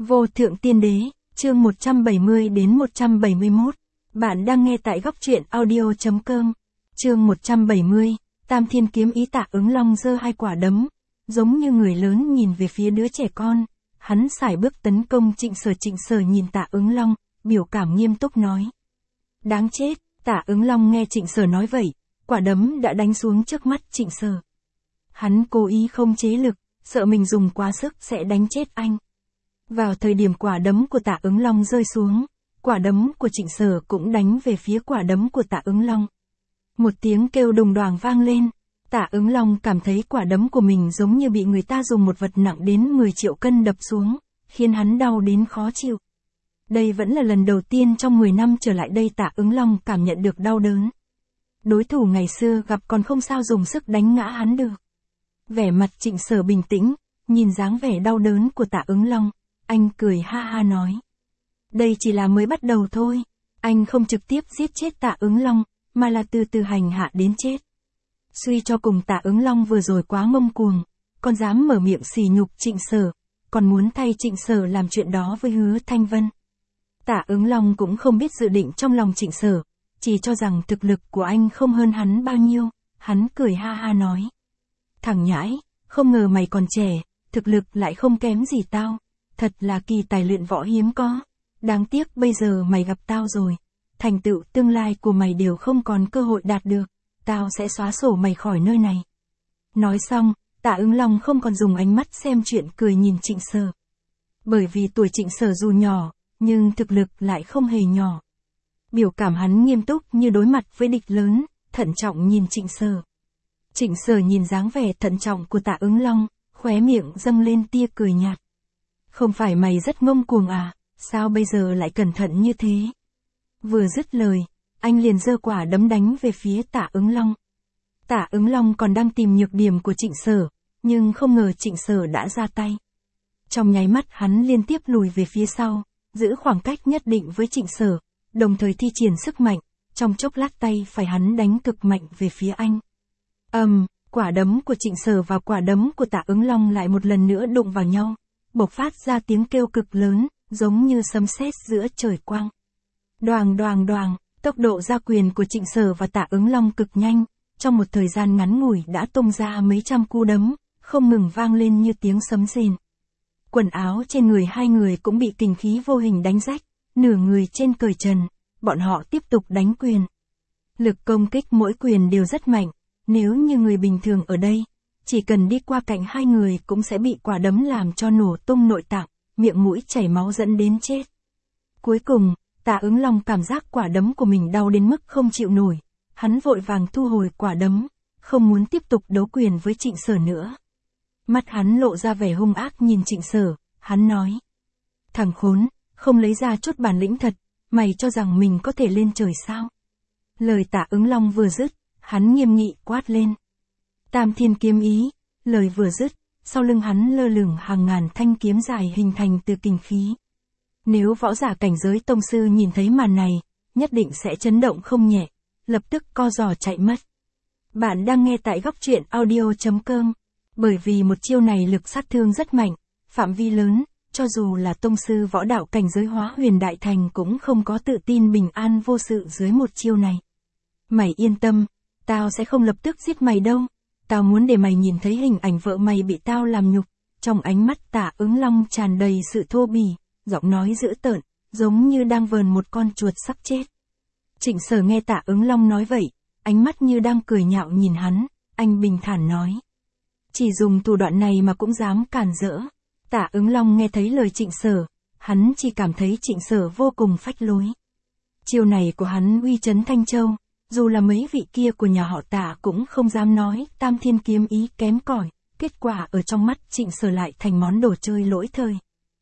Vô thượng tiên đế, chương 170 đến 171. Bạn đang nghe tại góc truyện audio.com. Chương 170, Tam Thiên kiếm ý. Tạ Ứng Long giơ hai quả đấm, giống như người lớn nhìn về phía đứa trẻ con. Hắn sải bước tấn công Trịnh Sở. Trịnh Sở nhìn Tạ Ứng Long, biểu cảm nghiêm túc nói: đáng chết. Tạ Ứng Long nghe Trịnh Sở nói vậy, quả đấm đã đánh xuống trước mắt Trịnh Sở. Hắn cố ý không chế lực, sợ mình dùng quá sức sẽ đánh chết anh. Vào thời điểm quả đấm của Tạ Ứng Long rơi xuống, quả đấm của Trịnh Sở cũng đánh về phía quả đấm của Tạ Ứng Long. Một tiếng kêu đùng đoàng vang lên, Tạ Ứng Long cảm thấy quả đấm của mình giống như bị người ta dùng một vật nặng đến 10 triệu cân đập xuống, khiến hắn đau đến khó chịu. Đây vẫn là lần đầu tiên trong 10 năm trở lại đây Tạ Ứng Long cảm nhận được đau đớn. Đối thủ ngày xưa gặp còn không sao dùng sức đánh ngã hắn được. Vẻ mặt Trịnh Sở bình tĩnh, nhìn dáng vẻ đau đớn của Tạ Ứng Long, anh cười ha ha nói: đây chỉ là mới bắt đầu thôi, anh không trực tiếp giết chết Tạ Ứng Long, mà là từ từ hành hạ đến chết. Suy cho cùng Tạ Ứng Long vừa rồi quá ngông cuồng, còn dám mở miệng sỉ nhục Trịnh Sở, còn muốn thay Trịnh Sở làm chuyện đó với Hứa Thanh Vân. Tạ Ứng Long cũng không biết dự định trong lòng Trịnh Sở, chỉ cho rằng thực lực của anh không hơn hắn bao nhiêu, hắn cười ha ha nói: thằng nhãi, không ngờ mày còn trẻ, thực lực lại không kém gì tao, thật là kỳ tài luyện võ hiếm có, đáng tiếc bây giờ mày gặp tao rồi, thành tựu tương lai của mày đều không còn cơ hội đạt được, tao sẽ xóa sổ mày khỏi nơi này. Nói xong, Tạ Ứng Long không còn dùng ánh mắt xem chuyện cười nhìn Trịnh Sở. Bởi vì tuổi Trịnh Sở dù nhỏ, nhưng thực lực lại không hề nhỏ. Biểu cảm hắn nghiêm túc như đối mặt với địch lớn, thận trọng nhìn Trịnh Sở. Trịnh Sở nhìn dáng vẻ thận trọng của Tạ Ứng Long, khóe miệng dâng lên tia cười nhạt. Không phải mày rất ngông cuồng à, sao bây giờ lại cẩn thận như thế? Vừa dứt lời, anh liền giơ quả đấm đánh về phía Tạ Ứng Long. Tạ Ứng Long còn đang tìm nhược điểm của Trịnh Sở, nhưng không ngờ Trịnh Sở đã ra tay. Trong nháy mắt hắn liên tiếp lùi về phía sau, giữ khoảng cách nhất định với Trịnh Sở, đồng thời thi triển sức mạnh, trong chốc lát tay phải hắn đánh cực mạnh về phía anh. Quả đấm của Trịnh Sở và quả đấm của Tạ Ứng Long lại một lần nữa đụng vào nhau, bộc phát ra tiếng kêu cực lớn, giống như sấm sét giữa trời quang. Đoàng đoàng đoàng, tốc độ ra quyền của Trịnh Sở và Tạ Ứng Long cực nhanh, trong một thời gian ngắn ngủi đã tung ra mấy trăm cú đấm, không ngừng vang lên như tiếng sấm rền. Quần áo trên người hai người cũng bị kình khí vô hình đánh rách, nửa người trên cởi trần, bọn họ tiếp tục đánh quyền. Lực công kích mỗi quyền đều rất mạnh, nếu như người bình thường ở đây, chỉ cần đi qua cạnh hai người cũng sẽ bị quả đấm làm cho nổ tung nội tạng, miệng mũi chảy máu dẫn đến chết. Cuối cùng, Tạ Ứng Long cảm giác quả đấm của mình đau đến mức không chịu nổi, hắn vội vàng thu hồi quả đấm, không muốn tiếp tục đấu quyền với Trịnh Sở nữa. Mắt hắn lộ ra vẻ hung ác nhìn Trịnh Sở, hắn nói: thằng khốn, không lấy ra chút bản lĩnh thật, mày cho rằng mình có thể lên trời sao? Lời Tạ Ứng Long vừa dứt, hắn nghiêm nghị quát lên: Tam Thiên kiếm ý. Lời vừa dứt, sau lưng hắn lơ lửng hàng ngàn thanh kiếm dài hình thành từ kình khí. Nếu võ giả cảnh giới tông sư nhìn thấy màn này, nhất định sẽ chấn động không nhẹ, lập tức co giò chạy mất. Bạn đang nghe tại góc truyện audio.com. Bởi vì một chiêu này lực sát thương rất mạnh, phạm vi lớn, cho dù là tông sư võ đạo cảnh giới Hóa Huyền Đại Thành cũng không có tự tin bình an vô sự dưới một chiêu này. Mày yên tâm, tao sẽ không lập tức giết mày đâu, tao muốn để mày nhìn thấy hình ảnh vợ mày bị tao làm nhục. Trong ánh mắt Tạ Ứng Long tràn đầy sự thô bỉ, giọng nói dữ tợn, giống như đang vờn một con chuột sắp chết. Trịnh Sở nghe Tạ Ứng Long nói vậy, ánh mắt như đang cười nhạo nhìn hắn, anh bình thản nói: chỉ dùng thủ đoạn này mà cũng dám cản rỡ. Tạ Ứng Long nghe thấy lời Trịnh Sở, hắn chỉ cảm thấy Trịnh Sở vô cùng phách lối. Chiêu này của hắn uy chấn Thanh Châu, dù là mấy vị kia của nhà họ Tạ cũng không dám nói Tam Thiên kiếm ý kém cỏi, kết quả ở trong mắt Trịnh Sở lại thành món đồ chơi lỗi thời.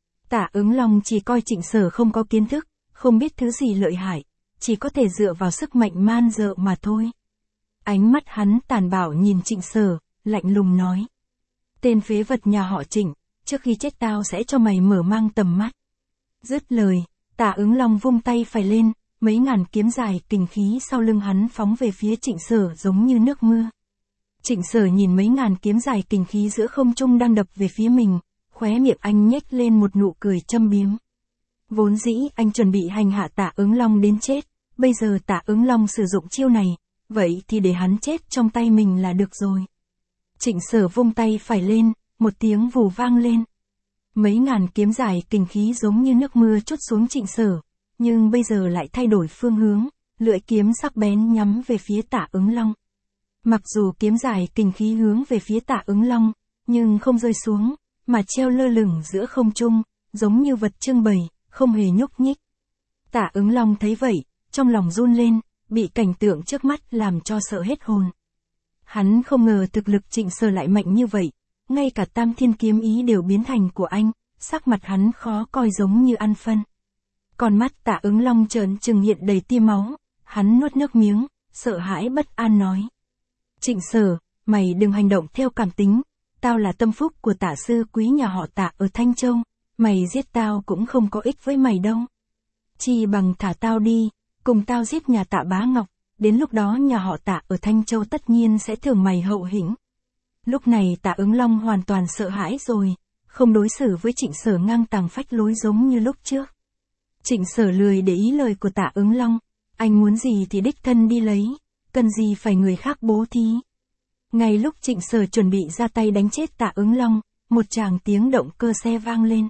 Tạ Ứng Long chỉ coi Trịnh Sở không có kiến thức, không biết thứ gì lợi hại, chỉ có thể dựa vào sức mạnh man dợ mà thôi. Ánh mắt hắn tàn bạo nhìn Trịnh Sở, lạnh lùng nói: tên phế vật nhà họ Trịnh, trước khi chết tao sẽ cho mày mở mang tầm mắt. Dứt lời, Tạ Ứng Long vung tay phải lên, mấy ngàn kiếm dài kình khí sau lưng hắn phóng về phía Trịnh Sở giống như nước mưa. Trịnh Sở nhìn mấy ngàn kiếm dài kình khí giữa không trung đang đập về phía mình, khóe miệng anh nhếch lên một nụ cười châm biếm. Vốn dĩ anh chuẩn bị hành hạ Tạ Ứng Long đến chết, bây giờ Tạ Ứng Long sử dụng chiêu này, vậy thì để hắn chết trong tay mình là được rồi. Trịnh Sở vung tay phải lên, một tiếng vù vang lên. Mấy ngàn kiếm dài kình khí giống như nước mưa trút xuống Trịnh Sở, nhưng bây giờ lại thay đổi phương hướng, lưỡi kiếm sắc bén nhắm về phía Tạ Ứng Long. Mặc dù kiếm dài kình khí hướng về phía Tạ Ứng Long, nhưng không rơi xuống, mà treo lơ lửng giữa không trung, giống như vật trưng bày, không hề nhúc nhích. Tạ Ứng Long thấy vậy, trong lòng run lên, bị cảnh tượng trước mắt làm cho sợ hết hồn. Hắn không ngờ thực lực Trịnh Sở lại mạnh như vậy, ngay cả Tam Thiên kiếm ý đều biến thành của anh, sắc mặt hắn khó coi giống như ăn phân. Còn mắt Tạ Ứng Long trợn trừng hiện đầy tia máu, hắn nuốt nước miếng, sợ hãi bất an nói. Trịnh Sở, mày đừng hành động theo cảm tính, tao là tâm phúc của Tạ sư quý nhà họ Tạ ở Thanh Châu, mày giết tao cũng không có ích với mày đâu. Chi bằng thả tao đi, cùng tao giết nhà Tạ Bá Ngọc, đến lúc đó nhà họ Tạ ở Thanh Châu tất nhiên sẽ thưởng mày hậu hĩnh. Lúc này Tạ Ứng Long hoàn toàn sợ hãi rồi, không đối xử với Trịnh Sở ngang tàng phách lối giống như lúc trước. Trịnh Sở lười để ý lời của Tạ Ứng Long, anh muốn gì thì đích thân đi lấy, cần gì phải người khác bố thí. Ngay lúc Trịnh Sở chuẩn bị ra tay đánh chết Tạ Ứng Long, một tràng tiếng động cơ xe vang lên.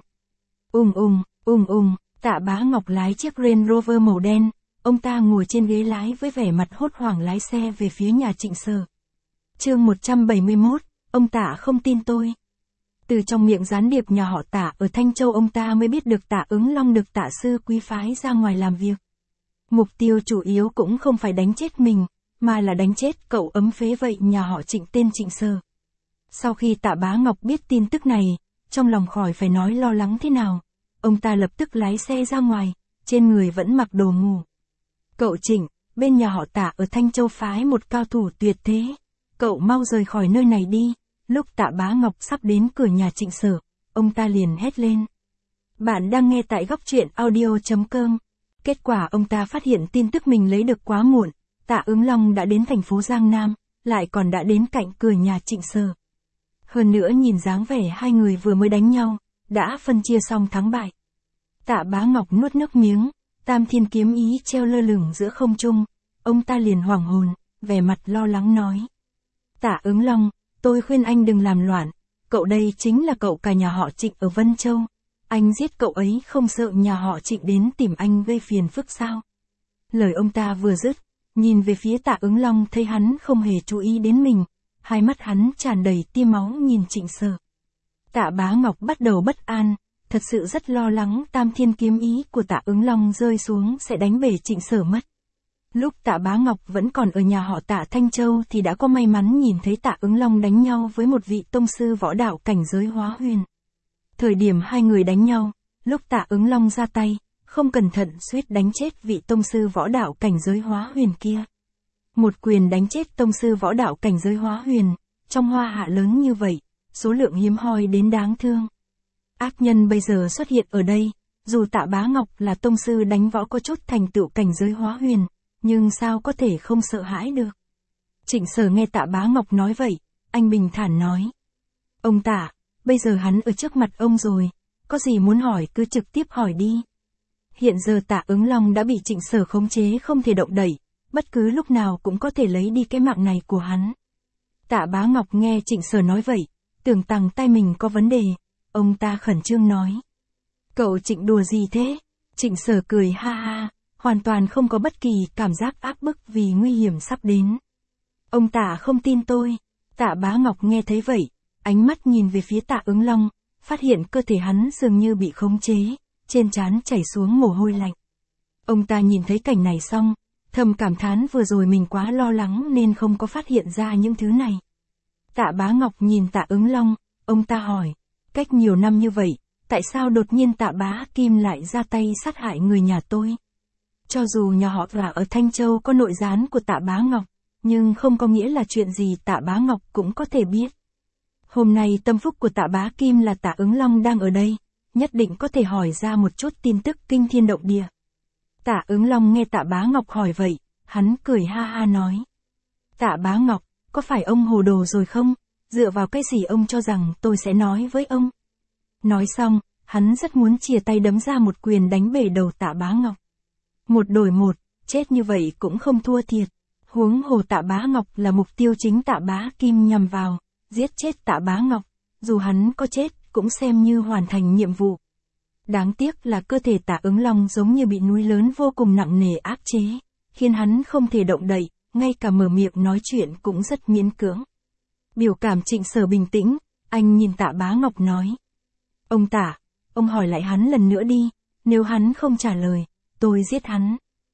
Tạ Bá Ngọc lái chiếc Range Rover màu đen, ông ta ngồi trên ghế lái với vẻ mặt hốt hoảng lái xe về phía nhà Trịnh Sở. Chương 171, ông Tạ không tin tôi. Từ trong miệng gián điệp nhà họ Tạ ở Thanh Châu ông ta mới biết được Tạ Ứng Long được Tạ sư quý phái ra ngoài làm việc. Mục tiêu chủ yếu cũng không phải đánh chết mình, mà là đánh chết cậu ấm phế vậy nhà họ Trịnh tên Trịnh Sở. Sau khi Tạ Bá Ngọc biết tin tức này, trong lòng khỏi phải nói lo lắng thế nào, ông ta lập tức lái xe ra ngoài, trên người vẫn mặc đồ ngủ. Cậu Trịnh, bên nhà họ Tạ ở Thanh Châu phái một cao thủ tuyệt thế, cậu mau rời khỏi nơi này đi. Lúc Tạ Bá Ngọc sắp đến cửa nhà Trịnh Sở, ông ta liền hét lên. Bạn đang nghe tại góc truyện audio.com. Kết quả ông ta phát hiện tin tức mình lấy được quá muộn, Tạ Ứng Long đã đến thành phố Giang Nam, lại còn đã đến cạnh cửa nhà Trịnh Sở. Hơn nữa nhìn dáng vẻ hai người vừa mới đánh nhau, đã phân chia xong thắng bại. Tạ Bá Ngọc nuốt nước miếng, Tam Thiên kiếm ý treo lơ lửng giữa không trung, ông ta liền hoảng hồn, vẻ mặt lo lắng nói. Tạ Ứng Long, tôi khuyên anh đừng làm loạn, cậu đây chính là cậu cả nhà họ Trịnh ở Vân Châu, anh giết cậu ấy không sợ nhà họ Trịnh đến tìm anh gây phiền phức sao? Lời ông ta vừa dứt, nhìn về phía Tạ Ứng Long thấy hắn không hề chú ý đến mình, hai mắt hắn tràn đầy tia máu nhìn Trịnh Sở. Tạ Bá Ngọc bắt đầu bất an, thật sự rất lo lắng Tam Thiên kiếm ý của Tạ Ứng Long rơi xuống sẽ đánh bể Trịnh Sở mất. Lúc Tạ Bá Ngọc vẫn còn ở nhà họ Tạ Thanh Châu thì đã có may mắn nhìn thấy Tạ Ứng Long đánh nhau với một vị tông sư võ đạo cảnh giới hóa huyền. Thời điểm hai người đánh nhau, lúc Tạ Ứng Long ra tay, không cẩn thận suýt đánh chết vị tông sư võ đạo cảnh giới hóa huyền kia. Một quyền đánh chết tông sư võ đạo cảnh giới hóa huyền, trong hoa hạ lớn như vậy, số lượng hiếm hoi đến đáng thương. Ác nhân bây giờ xuất hiện ở đây, dù Tạ Bá Ngọc là tông sư đánh võ có chút thành tựu cảnh giới hóa huyền, nhưng sao có thể không sợ hãi được. Trịnh Sở nghe Tạ Bá Ngọc nói vậy, anh bình thản nói. Ông Tạ, bây giờ hắn ở trước mặt ông rồi, có gì muốn hỏi cứ trực tiếp hỏi đi. Hiện giờ Tạ Ứng Long đã bị Trịnh Sở khống chế không thể động đậy, bất cứ lúc nào cũng có thể lấy đi cái mạng này của hắn. Tạ Bá Ngọc nghe Trịnh Sở nói vậy, tưởng rằng tai mình có vấn đề, ông ta khẩn trương nói. Cậu Trịnh đùa gì thế? Trịnh Sở cười ha ha, hoàn toàn không có bất kỳ cảm giác áp bức vì nguy hiểm sắp đến. Ông Tạ không tin tôi. Tạ Bá Ngọc nghe thấy vậy, ánh mắt nhìn về phía Tạ Ứng Long, phát hiện cơ thể hắn dường như bị khống chế, trên trán chảy xuống mồ hôi lạnh. Ông ta nhìn thấy cảnh này xong, thầm cảm thán vừa rồi mình quá lo lắng nên không có phát hiện ra những thứ này. Tạ Bá Ngọc nhìn Tạ Ứng Long, ông ta hỏi, cách nhiều năm như vậy, tại sao đột nhiên Tạ Bá Kim lại ra tay sát hại người nhà tôi? Cho dù nhà họ Tạ ở Thanh Châu có nội gián của Tạ Bá Ngọc, nhưng không có nghĩa là chuyện gì Tạ Bá Ngọc cũng có thể biết. Hôm nay tâm phúc của Tạ Bá Kim là Tạ Ứng Long đang ở đây, nhất định có thể hỏi ra một chút tin tức kinh thiên động địa. Tạ Ứng Long nghe Tạ Bá Ngọc hỏi vậy, hắn cười ha ha nói. Tạ Bá Ngọc, có phải ông hồ đồ rồi không? Dựa vào cái gì ông cho rằng tôi sẽ nói với ông? Nói xong, hắn rất muốn chìa tay đấm ra một quyền đánh bể đầu Tạ Bá Ngọc. 1-1, chết như vậy cũng không thua thiệt. Huống hồ Tạ Bá Ngọc là mục tiêu chính Tạ Bá Kim nhằm vào, giết chết Tạ Bá Ngọc, dù hắn có chết cũng xem như hoàn thành nhiệm vụ. Đáng tiếc là cơ thể Tạ Ứng Long giống như bị núi lớn vô cùng nặng nề áp chế, khiến hắn không thể động đậy, ngay cả mở miệng nói chuyện cũng rất miễn cưỡng. Biểu cảm Trịnh Sở bình tĩnh, anh nhìn Tạ Bá Ngọc nói. Ông Tạ, ông hỏi lại hắn lần nữa đi, nếu hắn không trả lời, tôi giết hắn.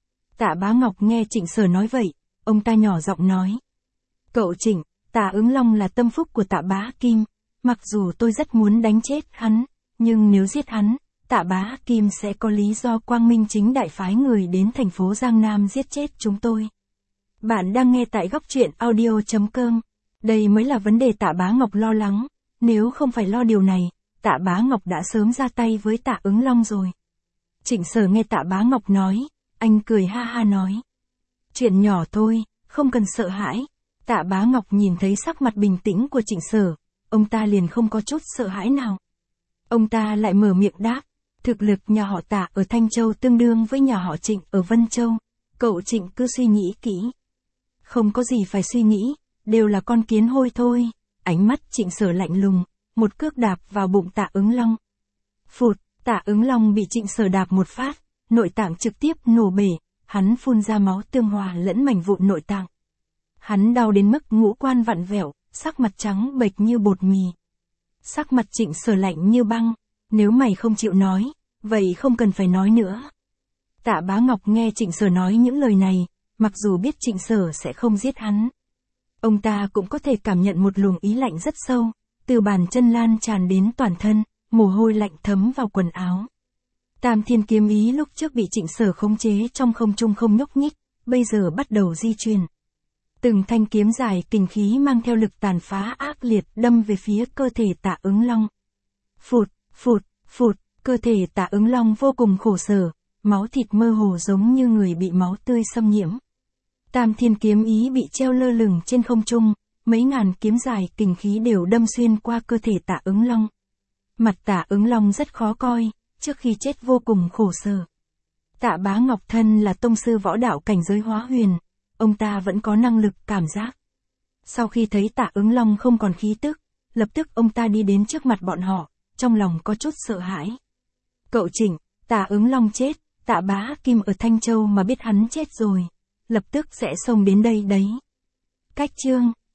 Tạ Bá Ngọc nghe Trịnh Sở nói vậy, ông ta nhỏ giọng nói. Cậu Trịnh, Tạ Ứng Long là tâm phúc của Tạ Bá Kim, mặc dù tôi rất muốn đánh chết hắn, nhưng nếu giết hắn, Tạ Bá Kim sẽ có lý do quang minh chính đại phái người đến thành phố Giang Nam giết chết chúng tôi. Bạn đang nghe tại góc truyện audio.com. Đây mới là vấn đề Tạ Bá Ngọc lo lắng, nếu không phải lo điều này, Tạ Bá Ngọc đã sớm ra tay với Tạ Ứng Long rồi. Trịnh Sở nghe Tạ Bá Ngọc nói, anh cười ha ha nói. Chuyện nhỏ thôi, không cần sợ hãi. Tạ Bá Ngọc nhìn thấy sắc mặt bình tĩnh của Trịnh Sở, ông ta liền không có chút sợ hãi nào. Ông ta lại mở miệng đáp, thực lực nhà họ Tạ ở Thanh Châu tương đương với nhà họ Trịnh ở Vân Châu, cậu Trịnh cứ suy nghĩ kỹ. Không có gì phải suy nghĩ, đều là con kiến hôi thôi. Ánh mắt Trịnh Sở lạnh lùng, một cước đạp vào bụng Tạ Ứng Long. Phụt, Tạ Ứng Long bị Trịnh Sở đạp một phát, nội tạng trực tiếp nổ bể, hắn phun ra máu tương hòa lẫn mảnh vụn nội tạng. Hắn đau đến mức ngũ quan vặn vẹo, sắc mặt trắng bệch như bột mì. Sắc mặt Trịnh Sở lạnh như băng, nếu mày không chịu nói, vậy không cần phải nói nữa. Tạ Bá Ngọc nghe Trịnh Sở nói những lời này, mặc dù biết Trịnh Sở sẽ không giết hắn. Ông ta cũng có thể cảm nhận một luồng ý lạnh rất sâu, từ bàn chân lan tràn đến toàn thân, mồ hôi lạnh thấm vào quần áo. Tam Thiên Kiếm Ý lúc trước bị Trịnh Sở khống chế trong không trung không nhúc nhích, bây giờ bắt đầu di chuyển. Từng thanh kiếm dài kình khí mang theo lực tàn phá ác liệt đâm về phía cơ thể Tạ Ứng Long. Phụt, phụt, phụt, cơ thể Tạ Ứng Long vô cùng khổ sở, máu thịt mơ hồ giống như người bị máu tươi xâm nhiễm. Tam Thiên Kiếm Ý bị treo lơ lửng trên không trung, mấy ngàn kiếm dài kình khí đều đâm xuyên qua cơ thể Tạ Ứng Long. Mặt Tạ Ứng Long rất khó coi, trước khi chết vô cùng khổ sở. Tạ Bá Ngọc thân là tông sư võ đạo cảnh giới hóa huyền, ông ta vẫn có năng lực cảm giác. Sau khi thấy Tạ Ứng Long không còn khí tức, lập tức ông ta đi đến trước mặt bọn họ, trong lòng có chút sợ hãi. Cậu Trịnh, Tạ Ứng Long chết, Tạ Bá Kim ở Thanh Châu mà biết hắn chết rồi, lập tức sẽ xông đến đây đấy. Cách chương